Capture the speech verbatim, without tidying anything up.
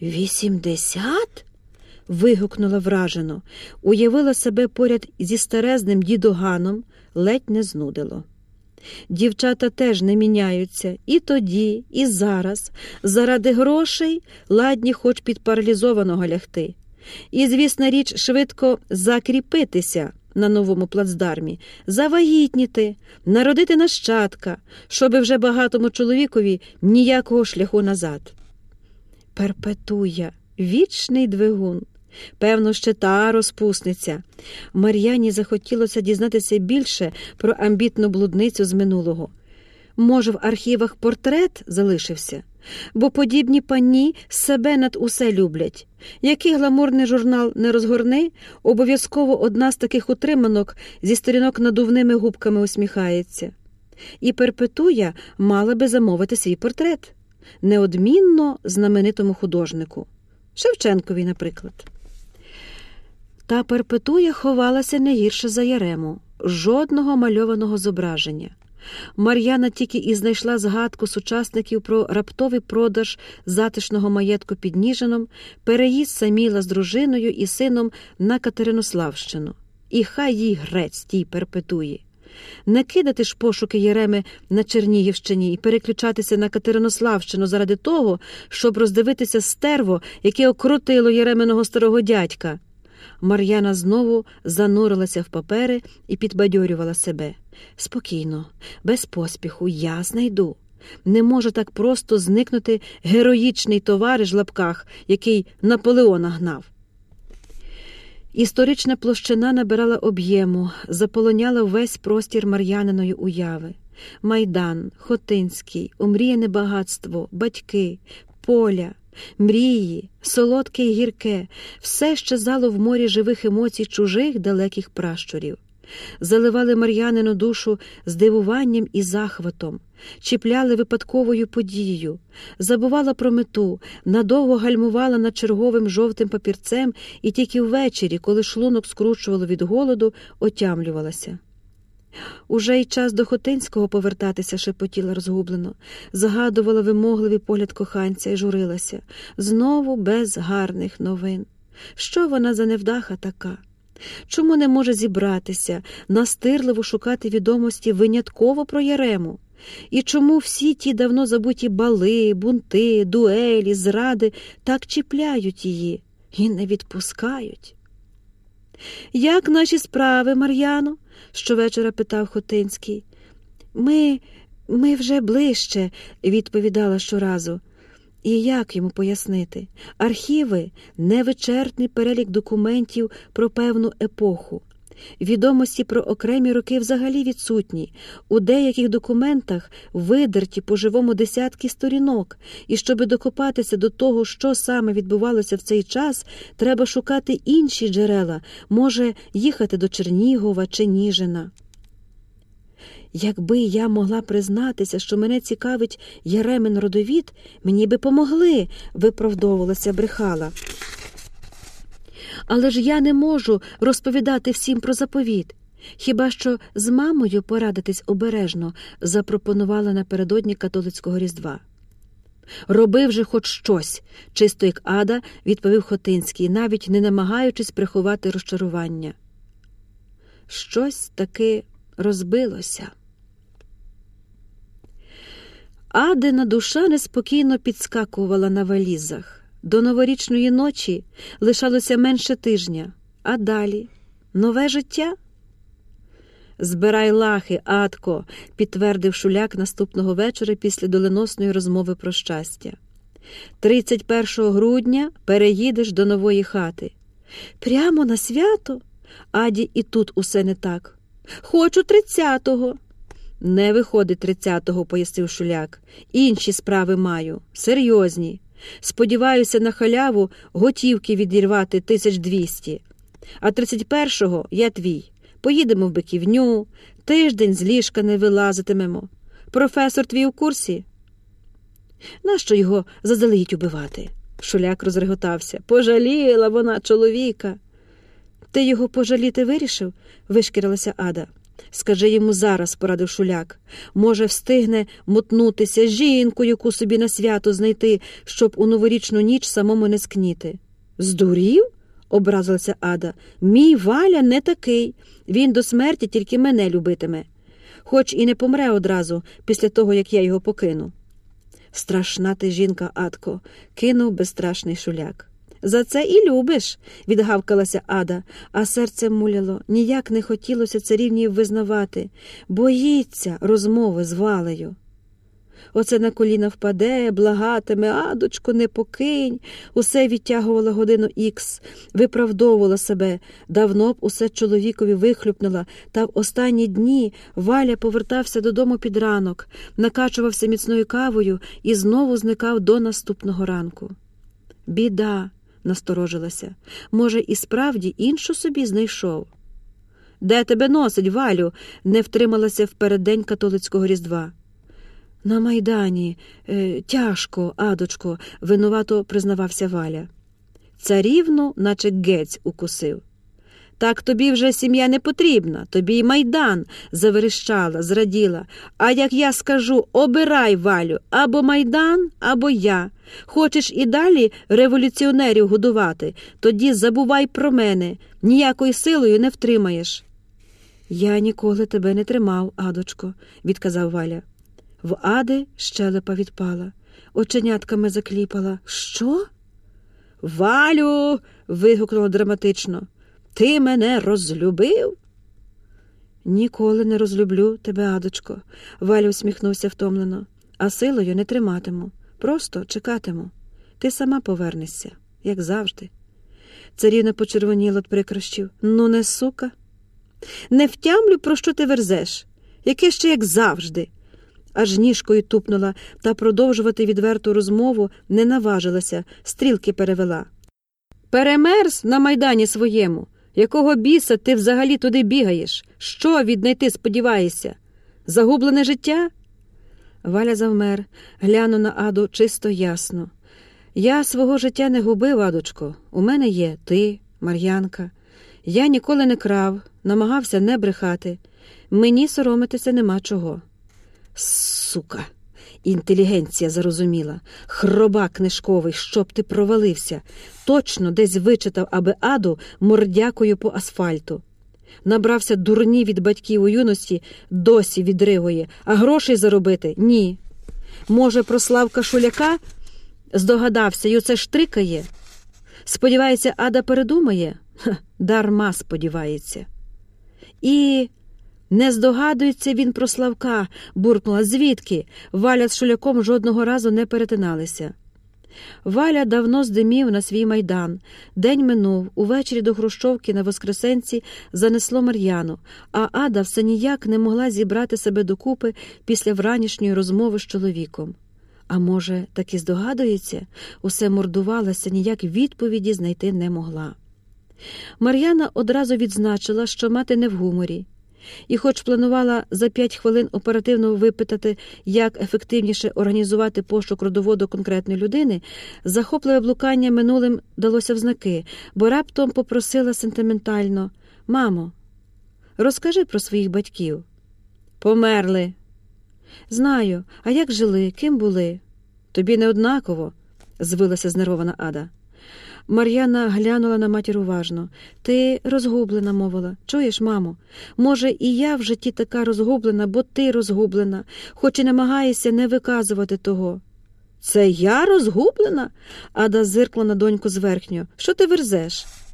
Вісімдесят? Вигукнула вражено, уявила себе поряд зі старезним дідоганом, ледь не знудило. Дівчата теж не міняються і тоді, і зараз, заради грошей ладні хоч під паралізованого лягти. І, звісна річ, швидко закріпитися на новому плацдармі, завагітніти, народити нащадка, щоби вже багатому чоловікові ніякого шляху назад. Перпетуя, вічний двигун. Певно, ще та розпусниця. Мар'яні захотілося дізнатися більше про амбітну блудницю з минулого. Може, в архівах портрет залишився? Бо подібні пані себе над усе люблять. Який гламурний журнал не розгорни, обов'язково одна з таких утриманок зі сторінок надувними губками усміхається. І Перпетуя мала би замовити свій портрет. Неодмінно знаменитому художнику. Шевченкові, наприклад. Та Перпетуя ховалася не гірше за Ярему. Жодного мальованого зображення. Мар'яна тільки і знайшла згадку сучасників про раптовий продаж затишного маєтку під Ніжином, переїзд Саміла з дружиною і сином на Катеринославщину. І хай їй грець тій Перпетуї. Не кидати ж пошуки Яреми на Чернігівщині і переключатися на Катеринославщину заради того, щоб роздивитися стерво, яке окрутило Яреминого старого дядька. Мар'яна знову занурилася в папери і підбадьорювала себе. Спокійно, без поспіху, я знайду. Не може так просто зникнути героїчний товариш в лапках, який Наполеона гнав. Історична площина набирала об'єму, заполоняла весь простір Мар'яниної уяви. Майдан, Хотинський, омріяне багатство, батьки, поля, мрії, солодке і гірке – все щезало в морі живих емоцій чужих далеких пращурів. Заливали Мар'янину душу здивуванням і захватом, чіпляли випадковою подією, забувала про мету, надовго гальмувала над черговим жовтим папірцем і тільки ввечері, коли шлунок скручувало від голоду, отямлювалася. Уже й час до Хотинського повертатися, шепотіла розгублено, загадувала вимогливий погляд коханця і журилася. Знову без гарних новин. Що вона за невдаха така? Чому не може зібратися, настирливо шукати відомості винятково про Ярему? І чому всі ті давно забуті бали, бунти, дуелі, зради так чіпляють її і не відпускають? «Як наші справи, Мар'яно?» – щовечора питав Хотинський. «Ми... ми вже ближче», – відповідала щоразу. І як йому пояснити? Архіви – невичерпний перелік документів про певну епоху. Відомості про окремі роки взагалі відсутні. У деяких документах видерті по-живому десятки сторінок. І щоб докопатися до того, що саме відбувалося в цей час, треба шукати інші джерела, може їхати до Чернігова чи Ніжина. Якби я могла признатися, що мене цікавить Яремин родовід, мені би помогли, виправдовувалася брехала. Але ж я не можу розповідати всім про заповіт. Хіба що з мамою порадитись обережно, запропонувала напередодні католицького Різдва. «Роби вже хоч щось», – чисто як ада, відповів Хотинський, навіть не намагаючись приховати розчарування. Щось таки розбилося. Адина душа неспокійно підскакувала на валізах. До новорічної ночі лишалося менше тижня. А далі? Нове життя? «Збирай лахи, Адко», – підтвердив Шуляк наступного вечора після доленосної розмови про щастя. «тридцять першого грудня переїдеш до нової хати». «Прямо на свято?» Аді і тут усе не так. «Хочу тридцятого». «Не виходить тридцятого», – пояснив Шуляк. «Інші справи маю, серйозні. Сподіваюся на халяву готівки відірвати тисяч двісті. А тридцять першого я твій. Поїдемо в Биківню, тиждень з ліжка не вилазитимемо. Професор твій у курсі?» «Нащо його заздалегідь убивати?» Шуляк розреготався. «Пожаліла вона чоловіка». «Ти його пожаліти вирішив?» – вишкірилася Ада. Скажи йому зараз, порадив Шуляк. Може, встигне мотнутися, жінку, яку собі на свято знайти, щоб у новорічну ніч самому не скніти. Здурів? Образилася Ада. Мій Валя не такий. Він до смерті тільки мене любитиме. Хоч і не помре одразу, після того, як я його покину. Страшна ти жінка, Адко, кинув безстрашний Шуляк. За це і любиш, відгавкалася Ада, а серце муляло, ніяк не хотілося царівні визнавати. Боїться розмови з Валею. Оце на коліна впаде, благатиме, Адочко, не покинь. Усе відтягувала годину ікс, виправдовувала себе. Давно б усе чоловікові вихлюпнула, та в останні дні Валя повертався додому під ранок, накачувався міцною кавою і знову зникав до наступного ранку. Біда, насторожилася. Може, і справді іншу собі знайшов? Де тебе носить, Валю? Не втрималася в переддень католицького Різдва. На Майдані. Е, тяжко, Адочко, винувато признавався Валя. Царівну, наче гець, укусив. Так тобі вже сім'я не потрібна, тобі й Майдан, заверещала, зраділа. А як я скажу, обирай, Валю, або Майдан, або я. Хочеш і далі революціонерів годувати, тоді забувай про мене, ніякою силою не втримаєш. Я ніколи тебе не тримав, Адочко, відказав Валя. В Ади щелепа відпала, оченятками закліпала. Що? Валю, вигукнула драматично. Ти мене розлюбив? Ніколи не розлюблю тебе, Адочко. Валя усміхнувся втомлено. А силою не триматиму. Просто чекатиму. Ти сама повернешся, як завжди. Царівна почервоніла від прикрощів. Ну не сука. Не втямлю, про що ти верзеш. Яке ще як завжди. Аж ніжкою тупнула, та продовжувати відверту розмову не наважилася, стрілки перевела. Перемерз на Майдані своєму. Якого біса ти взагалі туди бігаєш? Що віднайти сподіваєшся? Загублене життя? Валя завмер, глянув на Аду чисто ясно. Я свого життя не губив, Адочко. У мене є ти, Мар'янка. Я ніколи не крав, намагався не брехати. Мені соромитися нема чого. Сука! Інтелігенція зарозуміла. Хроба книжковий, щоб ти провалився. Точно десь вичитав, аби Аду мордякою по асфальту. Набрався дурні від батьків у юності, досі відригує, а грошей заробити – ні. Може, про Славка Шуляка здогадався й оце штрикає? Сподівається, Ада передумає? Ха, дарма сподівається. І... Не здогадується він про Славка, буркнула. Звідки? Валя з Шуляком жодного разу не перетиналися. Валя давно здимів на свій Майдан. День минув, увечері до Хрущовки на Воскресенці занесло Мар'яну, а Ада все ніяк не могла зібрати себе докупи після вранішньої розмови з чоловіком. А може, таки здогадується? Усе мордувалася, ніяк відповіді знайти не могла. Мар'яна одразу відзначила, що мати не в гуморі. І хоч планувала за п'ять хвилин оперативно випитати, як ефективніше організувати пошук родоводу конкретної людини, захопливе блукання минулим далося в знаки, бо раптом попросила сентиментально: «Мамо, розкажи про своїх батьків». «Померли». «Знаю. А як жили? Ким були?» «Тобі не однаково», – звилася знервована Ада. Мар'яна глянула на матір уважно. «Ти розгублена», – мовила. «Чуєш, мамо? Може, і я в житті така розгублена, бо ти розгублена, хоч і намагаєшся не виказувати того». «Це я розгублена?» – Ада зиркла на доньку зверхньо. «Що ти верзеш?»